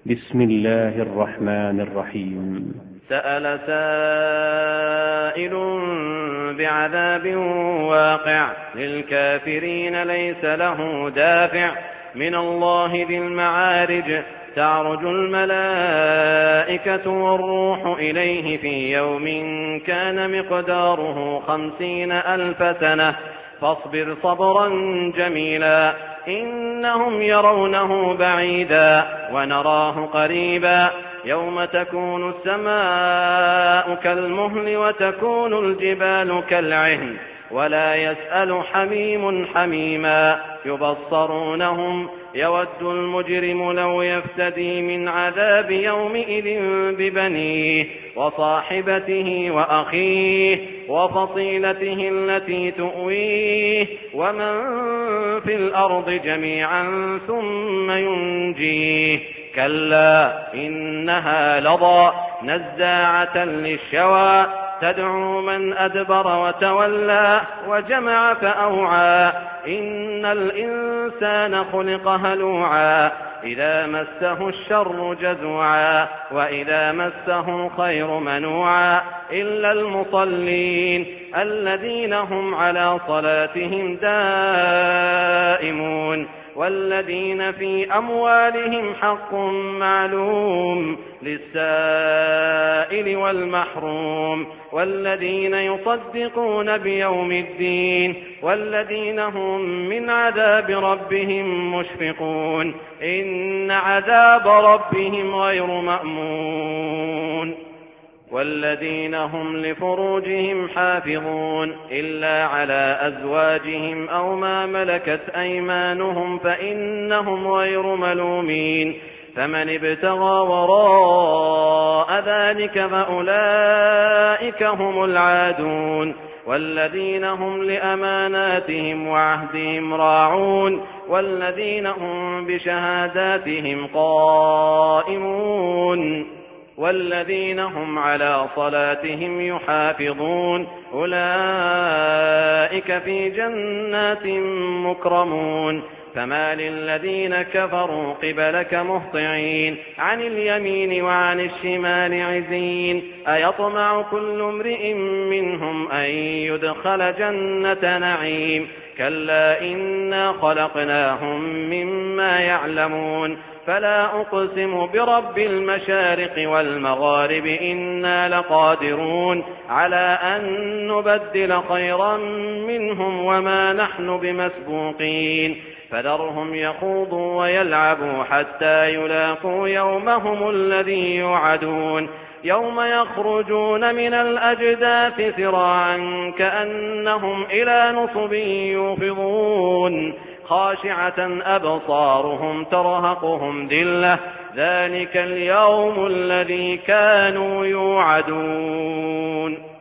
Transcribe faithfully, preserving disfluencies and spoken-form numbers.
بسم الله الرحمن الرحيم. سأل سائل بعذاب واقع للكافرين ليس له دافع من الله ذي المعارج تعرج الملائكة والروح إليه في يوم كان مقداره خمسين ألف سنة فاصبر صبرا جميلا إنهم يرونه بعيدا ونراه قريبا يوم تكون السماء كالمهل وتكون الجبال كالعهن ولا يسأل حميم حميما يبصرونهم يود المجرم لو يفتدي من عذاب يومئذ ببنيه وصاحبته وأخيه وفصيلته التي تؤويه ومن في الأرض جميعا ثم ينجيه كلا إنها لظى نزاعة للشوى تدعو من أدبر وتولى وجمع فأوعى إن الإنسان خلق هلوعا إذا مسه الشر جزوعا وإذا مسه الخير منوعا إلا المصلين الذين هم على صلاتهم دائمون والذين في أموالهم حق معلوم للسائل والمحروم والذين يصدقون بيوم الدين والذين هم من عذاب ربهم مشفقون إن عذاب ربهم غير مأمون والذين هم لفروجهم حافظون إلا على أزواجهم أو ما ملكت أيمانهم فإنهم غير ملومين فمن ابتغى وراء ذلك فأولئك هم العادون والذين هم لأماناتهم وعهدهم راعون والذين هم بشهاداتهم قائمون والذين هم على صلاتهم يحافظون أولئك في جنات مكرمون فما للذين كفروا قبلك مهطعين عن اليمين وعن الشمال عزين أيطمع كل امرئ منهم أن يدخل جنة نعيم كلا إنا خلقناهم مما يعلمون فلا أقسم برب المشارق والمغارب إنا لقادرون على أن نبدل خيرا منهم وما نحن بمسبوقين فذرهم يخوضوا ويلعبوا حتى يلاقوا يومهم الذي يوعدون يوم يخرجون من الأجداث سراعا كأنهم إلى نصب يوفضون خاشعة أبصارهم ترهقهم ذلة ذلك اليوم الذي كانوا يوعدون.